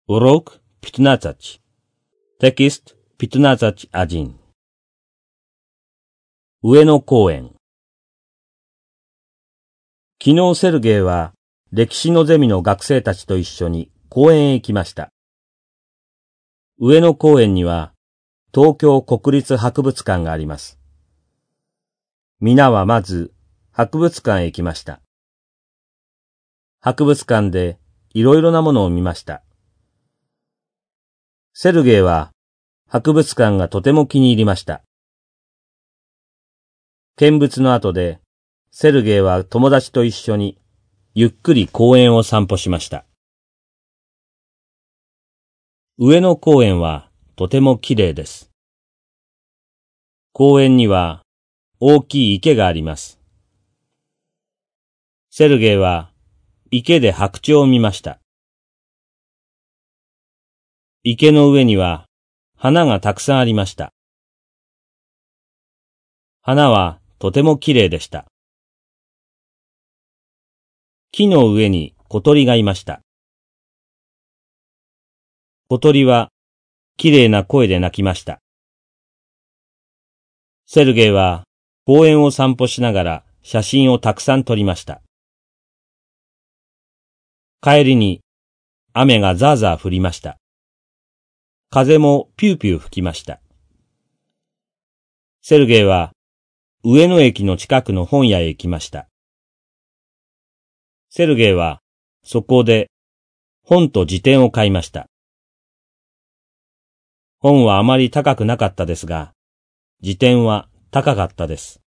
Урок 15. Текст 15.1. 上野公園。昨日セルゲイは歴史のゼミの学生たちと一緒に公園へ行きました。上野公園には東京国立博物館があります。皆はまず博物館へ行きました。博物館でいろいろなものを見ました。セルゲイは博物館がとても気に入りました。見物の後でセルゲイは友達と一緒にゆっくり公園を散歩しました。上野公園はとてもきれいです。公園には大きい池があります。セルゲイは池で白鳥を見ました。池の上には花がたくさんありました。花はとてもきれいでした。木の上に小鳥がいました。小鳥はきれいな声で鳴きました。セルゲイは公園を散歩しながら写真をたくさん撮りました。帰りに雨がザーザー降りました。風もピューピュー吹きました。セルゲイは上野駅の近くの本屋へ行きました。セルゲイはそこで本と辞典を買いました。本はあまり高くなかったですが、辞典は高かったです。